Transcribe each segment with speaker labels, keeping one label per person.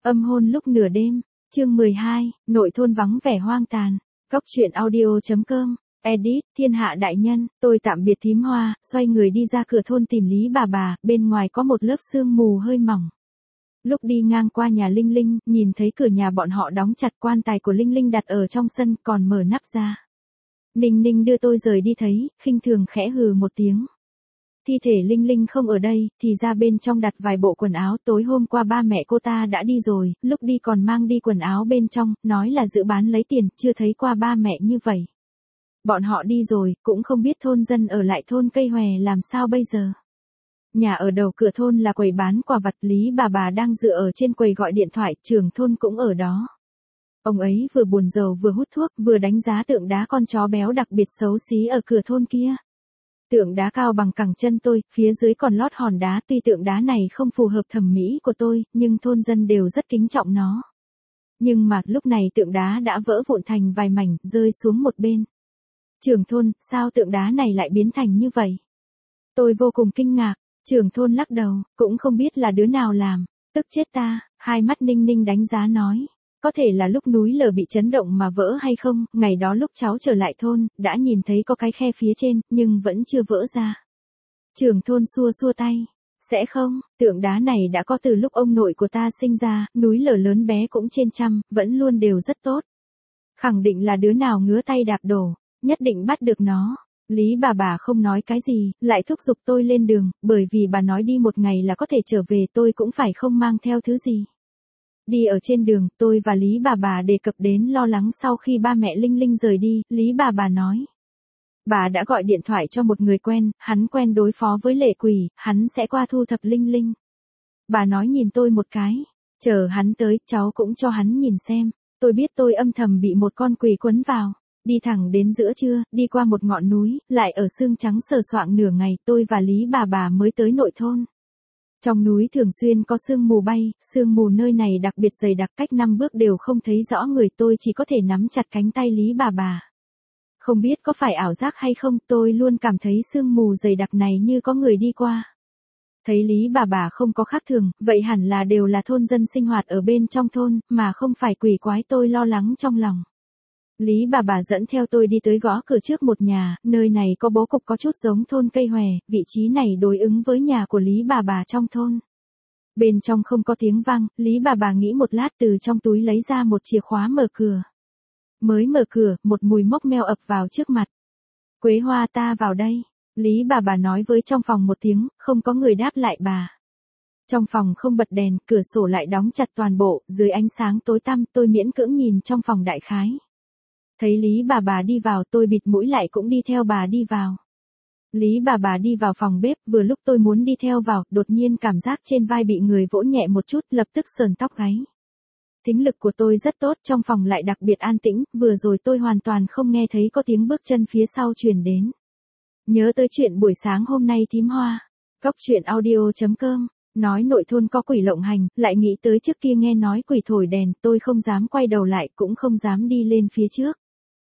Speaker 1: Âm hôn lúc nửa đêm, chương 12, nội thôn vắng vẻ hoang tàn. Cóc truyện audio.com, edit, thiên hạ đại nhân, tôi tạm biệt thím Hoa, xoay người đi ra cửa thôn tìm Lý bà, bên ngoài có một lớp sương mù hơi mỏng. Lúc đi ngang qua nhà Linh Linh, nhìn thấy cửa nhà bọn họ đóng chặt, quan tài của Linh Linh đặt ở trong sân, còn mở nắp ra. Ninh Ninh đưa tôi rời đi thấy, khinh thường khẽ hừ một tiếng. Thi thể Linh Linh không ở đây, thì ra bên trong đặt vài bộ quần áo, tối hôm qua ba mẹ cô ta đã đi rồi, lúc đi còn mang đi quần áo bên trong, nói là dự bán lấy tiền, chưa thấy qua ba mẹ như vậy. Bọn họ đi rồi, cũng không biết thôn dân ở lại thôn Cây Hòe làm sao bây giờ. Nhà ở đầu cửa thôn là quầy bán quà vặt, Lý bà đang dựa ở trên quầy gọi điện thoại, trưởng thôn cũng ở đó. Ông ấy vừa buồn rầu vừa hút thuốc, vừa đánh giá tượng đá con chó béo đặc biệt xấu xí ở cửa thôn kia. Tượng đá cao bằng cẳng chân tôi, phía dưới còn lót hòn đá, tuy tượng đá này không phù hợp thẩm mỹ của tôi, nhưng thôn dân đều rất kính trọng nó. Nhưng mà lúc này tượng đá đã vỡ vụn thành vài mảnh, rơi xuống một bên. Trưởng thôn, sao tượng đá này lại biến thành như vậy? Tôi vô cùng kinh ngạc, trưởng thôn lắc đầu, cũng không biết là đứa nào làm, tức chết ta, hai mắt Ninh Ninh đánh giá nói. Có thể là lúc núi lở bị chấn động mà vỡ hay không, ngày đó lúc cháu trở lại thôn, đã nhìn thấy có cái khe phía trên, nhưng vẫn chưa vỡ ra. Trưởng thôn xua xua tay. Sẽ không, tượng đá này đã có từ lúc ông nội của ta sinh ra, núi lở lớn bé cũng trên trăm, vẫn luôn đều rất tốt. Khẳng định là đứa nào ngứa tay đạp đổ, nhất định bắt được nó. Lý bà không nói cái gì, lại thúc giục tôi lên đường, bởi vì bà nói đi một ngày là có thể trở về, tôi cũng phải không mang theo thứ gì. Đi ở trên đường, tôi và Lý bà đề cập đến lo lắng sau khi ba mẹ Linh Linh rời đi, Lý bà nói. Bà đã gọi điện thoại cho một người quen, hắn quen đối phó với lệ quỷ, hắn sẽ qua thu thập Linh Linh. Bà nói nhìn tôi một cái, chờ hắn tới, cháu cũng cho hắn nhìn xem. Tôi biết tôi âm thầm bị một con quỷ quấn vào. Đi thẳng đến giữa trưa, đi qua một ngọn núi, lại ở sương trắng sờ soạng nửa ngày, tôi và Lý bà mới tới nội thôn. Trong núi thường xuyên có sương mù bay, sương mù nơi này đặc biệt dày đặc, cách 5 bước đều không thấy rõ người, tôi chỉ có thể nắm chặt cánh tay Lý bà. Không biết có phải ảo giác hay không, tôi luôn cảm thấy sương mù dày đặc này như có người đi qua. Thấy Lý bà không có khác thường, vậy hẳn là đều là thôn dân sinh hoạt ở bên trong thôn, mà không phải quỷ quái, tôi lo lắng trong lòng. Lý bà dẫn theo tôi đi tới gõ cửa trước một nhà, nơi này có bố cục có chút giống thôn Cây Hòe, vị trí này đối ứng với nhà của Lý bà trong thôn. Bên trong không có tiếng vang, Lý bà nghĩ một lát từ trong túi lấy ra một chìa khóa mở cửa. Mới mở cửa, một mùi mốc meo ập vào trước mặt. Quế Hoa, ta vào đây. Lý bà nói với trong phòng một tiếng, không có người đáp lại bà. Trong phòng không bật đèn, cửa sổ lại đóng chặt toàn bộ, dưới ánh sáng tối tăm, tôi miễn cưỡng nhìn trong phòng đại khái. Thấy Lý bà đi vào, tôi bịt mũi lại cũng đi theo bà đi vào. Lý bà đi vào phòng bếp, vừa lúc tôi muốn đi theo vào, đột nhiên cảm giác trên vai bị người vỗ nhẹ một chút, lập tức sờn tóc gáy. Thính lực của tôi rất tốt, trong phòng lại đặc biệt an tĩnh, vừa rồi tôi hoàn toàn không nghe thấy có tiếng bước chân phía sau truyền đến. Nhớ tới chuyện buổi sáng hôm nay thím Hoa. Cóc truyện audio.com, nói nội thôn có quỷ lộng hành, lại nghĩ tới trước kia nghe nói quỷ thổi đèn, tôi không dám quay đầu lại, cũng không dám đi lên phía trước.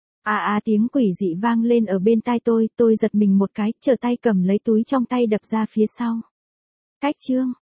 Speaker 1: Tiếng quỷ dị vang lên ở bên tai tôi giật mình một cái, trở tay cầm lấy túi trong tay đập ra phía sau. Cách chương.